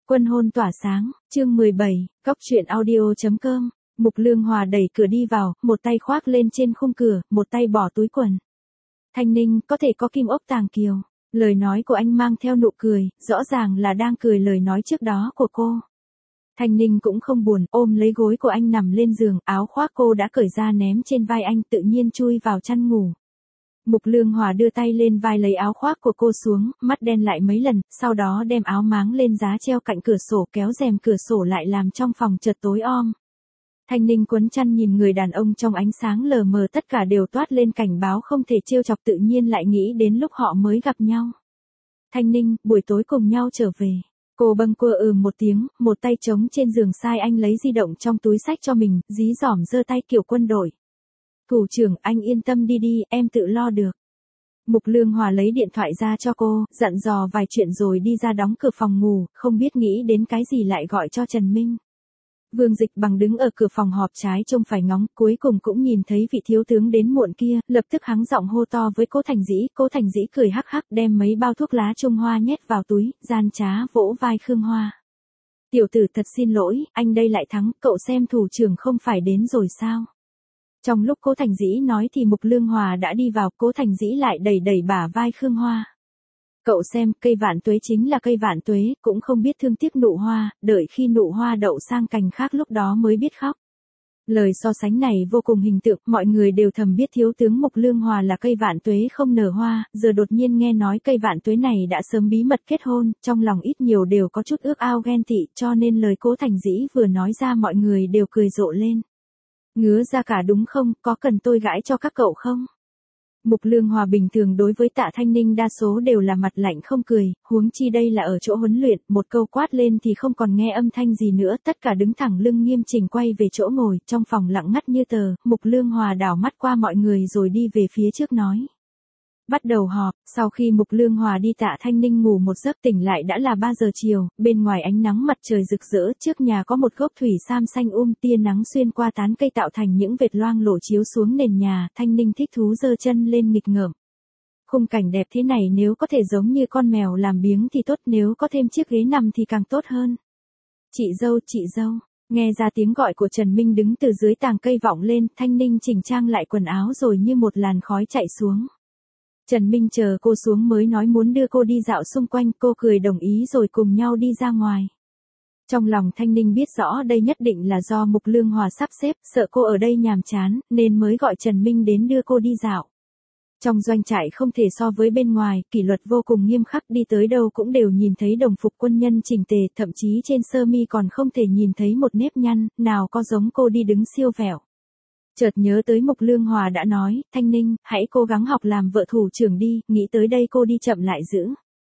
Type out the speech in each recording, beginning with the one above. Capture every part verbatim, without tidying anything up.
Quân hôn tỏa sáng, chương mười bảy, cóc truyện audio chấm com. Mục Lương Hòa đẩy cửa đi vào, một tay khoác lên trên khung cửa, một tay bỏ túi quần. Thanh Ninh, có thể có kim ốc tàng kiều. Lời nói của anh mang theo nụ cười, rõ ràng là đang cười lời nói trước đó của cô. Thanh Ninh cũng không buồn, ôm lấy gối của anh nằm lên giường, áo khoác cô đã cởi ra ném trên vai anh, tự nhiên chui vào chăn ngủ. Mục Lương Hòa đưa tay lên vai lấy áo khoác của cô xuống, mắt đen lại mấy lần, sau đó đem áo máng lên giá treo cạnh cửa sổ, kéo rèm cửa sổ lại làm trong phòng chợt tối om. Thanh Ninh quấn chăn nhìn người đàn ông trong ánh sáng lờ mờ, tất cả đều toát lên cảnh báo không thể trêu chọc, tự nhiên lại nghĩ đến lúc họ mới gặp nhau. Thanh Ninh, buổi tối cùng nhau trở về. Cô bâng quơ ừ một tiếng, một tay trống trên giường sai anh lấy di động trong túi xách cho mình, dí dỏm giơ tay kiểu quân đội. Thủ trưởng, anh yên tâm đi đi, em tự lo được. Mục Lương Hòa lấy điện thoại ra cho cô, dặn dò vài chuyện rồi đi ra đóng cửa phòng ngủ, không biết nghĩ đến cái gì lại gọi cho Trần Minh. Vương Dịch Bằng đứng ở cửa phòng họp trái trông phải ngóng, cuối cùng cũng nhìn thấy vị thiếu tướng đến muộn kia, lập tức hắng giọng hô to với Cố Thành Dĩ, Cố Thành Dĩ cười hắc hắc đem mấy bao thuốc lá Trung Hoa nhét vào túi, gian trá vỗ vai Khương Hoa. Tiểu tử thật xin lỗi, anh đây lại thắng, cậu xem thủ trưởng không phải đến rồi sao? Trong lúc Cố Thành Dĩ nói thì Mục Lương Hòa đã đi vào, Cố Thành Dĩ lại đẩy đẩy bả vai Khương Hoa. Cậu xem, cây vạn tuế chính là cây vạn tuế, cũng không biết thương tiếc nụ hoa, đợi khi nụ hoa đậu sang cành khác lúc đó mới biết khóc. Lời so sánh này vô cùng hình tượng, mọi người đều thầm biết thiếu tướng Mục Lương Hòa là cây vạn tuế không nở hoa, giờ đột nhiên nghe nói cây vạn tuế này đã sớm bí mật kết hôn, trong lòng ít nhiều đều có chút ước ao ghen tị, cho nên lời Cố Thành Dĩ vừa nói ra mọi người đều cười rộ lên. Ngứa ra cả đúng không, có cần tôi gãi cho các cậu không? Mục Lương Hòa bình thường đối với Tạ Thanh Ninh đa số đều là mặt lạnh không cười, huống chi đây là ở chỗ huấn luyện, một câu quát lên thì không còn nghe âm thanh gì nữa, tất cả đứng thẳng lưng nghiêm chỉnh quay về chỗ ngồi, trong phòng lặng ngắt như tờ. Mục Lương Hòa đảo mắt qua mọi người rồi đi về phía trước nói. Bắt đầu họp, sau khi Mục Lương Hòa đi Tạ Thanh Ninh ngủ một giấc tỉnh lại đã là ba giờ chiều, bên ngoài ánh nắng mặt trời rực rỡ, trước nhà có một gốc thủy sam xanh um, tia nắng xuyên qua tán cây tạo thành những vệt loang lổ chiếu xuống nền nhà, Thanh Ninh thích thú giơ chân lên nghịch ngợm. Khung cảnh đẹp thế này nếu có thể giống như con mèo làm biếng thì tốt, nếu có thêm chiếc ghế nằm thì càng tốt hơn. Chị dâu, chị dâu. Nghe ra tiếng gọi của Trần Minh đứng từ dưới tàng cây vọng lên, Thanh Ninh chỉnh trang lại quần áo rồi như một làn khói chạy xuống. Trần Minh chờ cô xuống mới nói muốn đưa cô đi dạo xung quanh, cô cười đồng ý rồi cùng nhau đi ra ngoài. Trong lòng Thanh Ninh biết rõ đây nhất định là do Mục Lương Hòa sắp xếp, sợ cô ở đây nhàm chán, nên mới gọi Trần Minh đến đưa cô đi dạo. Trong doanh trại không thể so với bên ngoài, kỷ luật vô cùng nghiêm khắc, đi tới đâu cũng đều nhìn thấy đồng phục quân nhân chỉnh tề, thậm chí trên sơ mi còn không thể nhìn thấy một nếp nhăn, nào có giống cô đi đứng siêu vẹo. Chợt nhớ tới Mục Lương Hòa đã nói, Thanh Ninh, hãy cố gắng học làm vợ thủ trưởng đi, nghĩ tới đây cô đi chậm lại giữ.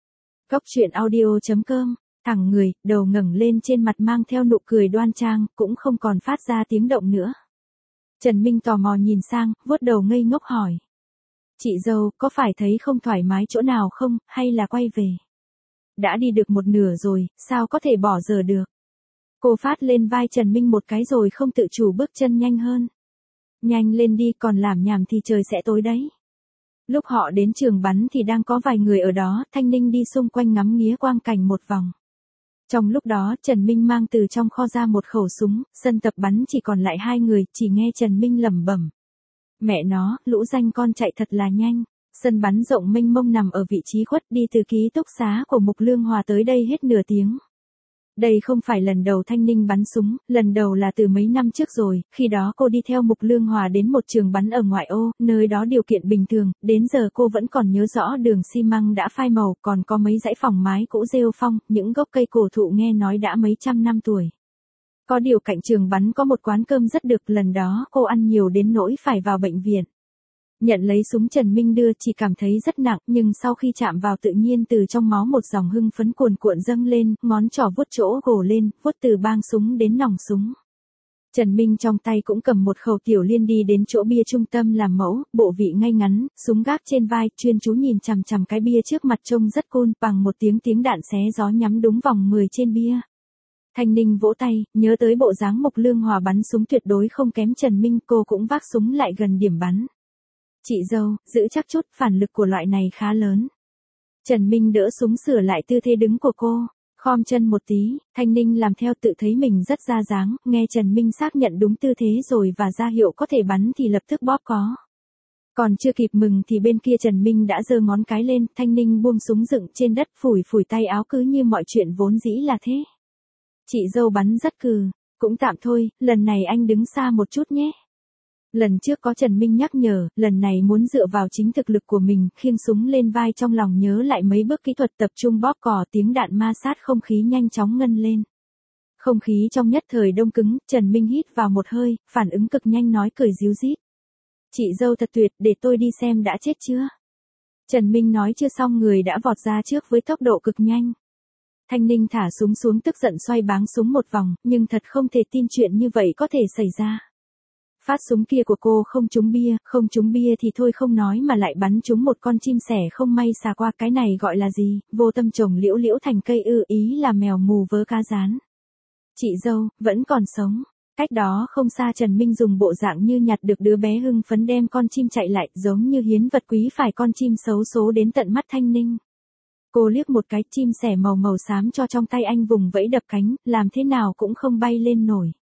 Cóc truyện audio chấm com, thẳng người, đầu ngẩng lên trên mặt mang theo nụ cười đoan trang, cũng không còn phát ra tiếng động nữa. Trần Minh tò mò nhìn sang, vuốt đầu ngây ngốc hỏi. Chị dâu, có phải thấy không thoải mái chỗ nào không, hay là quay về? Đã đi được một nửa rồi, sao có thể bỏ giờ được? Cô phát lên vai Trần Minh một cái rồi không tự chủ bước chân nhanh hơn. Nhanh lên đi, còn làm nhảm thì trời sẽ tối đấy. Lúc họ đến trường bắn thì đang có vài người ở đó, Thanh Ninh đi xung quanh ngắm nghía quang cảnh một vòng. Trong lúc đó, Trần Minh mang từ trong kho ra một khẩu súng, sân tập bắn chỉ còn lại hai người, chỉ nghe Trần Minh lẩm bẩm. Mẹ nó, lũ danh con chạy thật là nhanh. Sân bắn rộng mênh mông nằm ở vị trí khuất, đi từ ký túc xá của Mục Lương Hòa tới đây hết nửa tiếng. Đây không phải lần đầu Thanh Ninh bắn súng, lần đầu là từ mấy năm trước rồi, khi đó cô đi theo Mục Lương Hòa đến một trường bắn ở ngoại ô, nơi đó điều kiện bình thường, đến giờ cô vẫn còn nhớ rõ đường xi măng đã phai màu, còn có mấy dãy phòng mái cũ rêu phong, những gốc cây cổ thụ nghe nói đã mấy trăm năm tuổi. Có điều cạnh trường bắn có một quán cơm rất được, lần đó cô ăn nhiều đến nỗi phải vào bệnh viện. Nhận lấy súng Trần Minh đưa chỉ cảm thấy rất nặng, nhưng sau khi chạm vào tự nhiên từ trong máu một dòng hưng phấn cuồn cuộn dâng lên, ngón trỏ vuốt chỗ gồ lên, vuốt từ bang súng đến nòng súng. Trần Minh trong tay cũng cầm một khẩu tiểu liên đi đến chỗ bia trung tâm làm mẫu, bộ vị ngay ngắn, súng gác trên vai, chuyên chú nhìn chằm chằm cái bia trước mặt trông rất cool, bằng một tiếng tiếng đạn xé gió nhắm đúng vòng mười trên bia. Thanh Ninh vỗ tay, nhớ tới bộ dáng Mục Lương Hòa bắn súng tuyệt đối không kém Trần Minh, cô cũng vác súng lại gần điểm bắn. Chị dâu, giữ chắc chút, phản lực của loại này khá lớn. Trần Minh đỡ súng sửa lại tư thế đứng của cô. Khom chân một tí, Thanh Ninh làm theo tự thấy mình rất ra dáng, nghe Trần Minh xác nhận đúng tư thế rồi và ra hiệu có thể bắn thì lập tức bóp có. Còn chưa kịp mừng thì bên kia Trần Minh đã giơ ngón cái lên, Thanh Ninh buông súng dựng trên đất phủi phủi tay áo cứ như mọi chuyện vốn dĩ là thế. Chị dâu bắn rất cừ, cũng tạm thôi, lần này anh đứng xa một chút nhé. Lần trước có Trần Minh nhắc nhở, lần này muốn dựa vào chính thực lực của mình, khiêng súng lên vai trong lòng nhớ lại mấy bước kỹ thuật tập trung bóp cò, tiếng đạn ma sát không khí nhanh chóng ngân lên. Không khí trong nhất thời đông cứng, Trần Minh hít vào một hơi, phản ứng cực nhanh nói cười ríu rít. Chị dâu thật tuyệt, để tôi đi xem đã chết chưa. Trần Minh nói chưa xong người đã vọt ra trước với tốc độ cực nhanh. Thanh Ninh thả súng xuống tức giận xoay báng súng một vòng, nhưng thật không thể tin chuyện như vậy có thể xảy ra. Phát súng kia của cô không trúng bia, không trúng bia thì thôi không nói mà lại bắn trúng một con chim sẻ không may xà qua, cái này gọi là gì, vô tâm trồng liễu liễu thành cây ư, ý là mèo mù vớ cá rán. Chị dâu, vẫn còn sống. Cách đó không xa Trần Minh dùng bộ dạng như nhặt được đứa bé hưng phấn đem con chim chạy lại, giống như hiến vật quý phải con chim xấu số đến tận mắt Thanh Ninh. Cô liếc một cái, chim sẻ màu màu xám cho trong tay anh vùng vẫy đập cánh, làm thế nào cũng không bay lên nổi.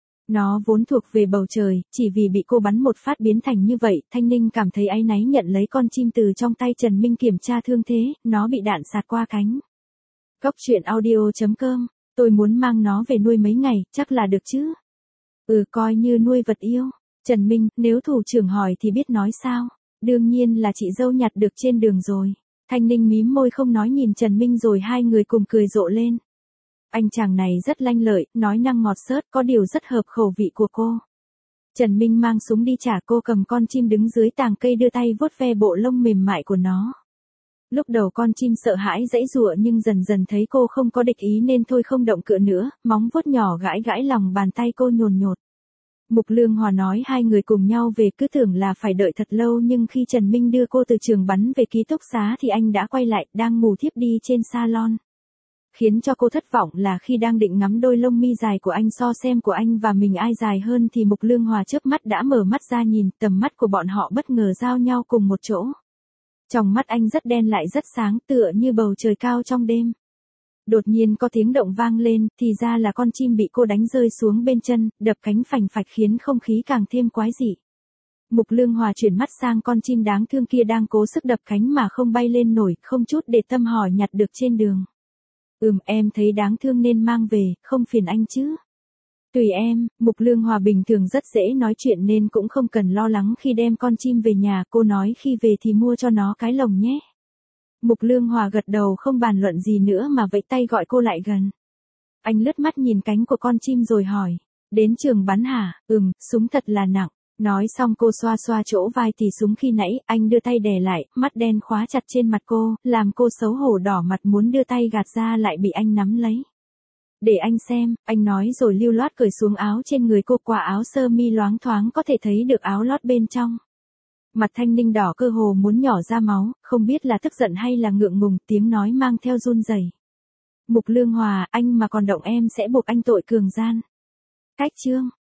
Nó vốn thuộc về bầu trời, chỉ vì bị cô bắn một phát biến thành như vậy, Thanh Ninh cảm thấy áy náy nhận lấy con chim từ trong tay Trần Minh kiểm tra thương thế, nó bị đạn sạt qua cánh. Cốc truyện audio chấm com, tôi muốn mang nó về nuôi mấy ngày, chắc là được chứ? Ừ, coi như nuôi vật yêu. Trần Minh, nếu thủ trưởng hỏi thì biết nói sao? Đương nhiên là chị dâu nhặt được trên đường rồi. Thanh Ninh mím môi không nói nhìn Trần Minh rồi hai người cùng cười rộ lên. Anh chàng này rất lanh lợi, nói năng ngọt xớt, có điều rất hợp khẩu vị của cô. Trần Minh mang súng đi trả, cô cầm con chim đứng dưới tàng cây đưa tay vuốt ve bộ lông mềm mại của nó. Lúc đầu con chim sợ hãi giãy giụa nhưng dần dần thấy cô không có địch ý nên thôi không động cựa nữa, móng vuốt nhỏ gãi gãi lòng bàn tay cô nhồn nhột. Mục Lương Hòa nói hai người cùng nhau về, cứ tưởng là phải đợi thật lâu nhưng khi Trần Minh đưa cô từ trường bắn về ký túc xá thì anh đã quay lại, đang ngủ thiếp đi trên salon. Khiến cho cô thất vọng là khi đang định ngắm đôi lông mi dài của anh so xem của anh và mình ai dài hơn thì Mục Lương Hòa chớp mắt đã mở mắt ra nhìn, tầm mắt của bọn họ bất ngờ giao nhau cùng một chỗ. Trong mắt anh rất đen lại rất sáng, tựa như bầu trời cao trong đêm. Đột nhiên có tiếng động vang lên, thì ra là con chim bị cô đánh rơi xuống bên chân, đập cánh phành phạch khiến không khí càng thêm quái dị. Mục Lương Hòa chuyển mắt sang con chim đáng thương kia đang cố sức đập cánh mà không bay lên nổi, không chút để tâm hỏi nhặt được trên đường. Ừm, em thấy đáng thương nên mang về, không phiền anh chứ? Tùy em. Mục Lương Hòa bình thường rất dễ nói chuyện nên cũng không cần lo lắng khi đem con chim về nhà, cô nói khi về thì mua cho nó cái lồng nhé. Mục Lương Hòa gật đầu không bàn luận gì nữa mà vẫy tay gọi cô lại gần. Anh lướt mắt nhìn cánh của con chim rồi hỏi, đến trường bắn hả? Ừm, súng thật là nặng. Nói xong cô xoa xoa chỗ vai tì súng khi nãy, anh đưa tay đè lại, mắt đen khóa chặt trên mặt cô, làm cô xấu hổ đỏ mặt muốn đưa tay gạt ra lại bị anh nắm lấy. Để anh xem, anh nói rồi lưu loát cởi xuống áo trên người cô, qua áo sơ mi loáng thoáng có thể thấy được áo lót bên trong. Mặt Thanh Ninh đỏ cơ hồ muốn nhỏ ra máu, không biết là tức giận hay là ngượng ngùng, tiếng nói mang theo run rẩy. Mục Lương Hòa, anh mà còn động em sẽ buộc anh tội cường gian. Cách chương.